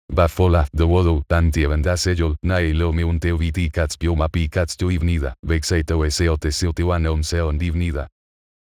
Bafola, dowodo, tantievanda sejol, naelomi un teoviti cats bioma pi cats tu ivnida, vexeto eseo teseo teuana seon divnida.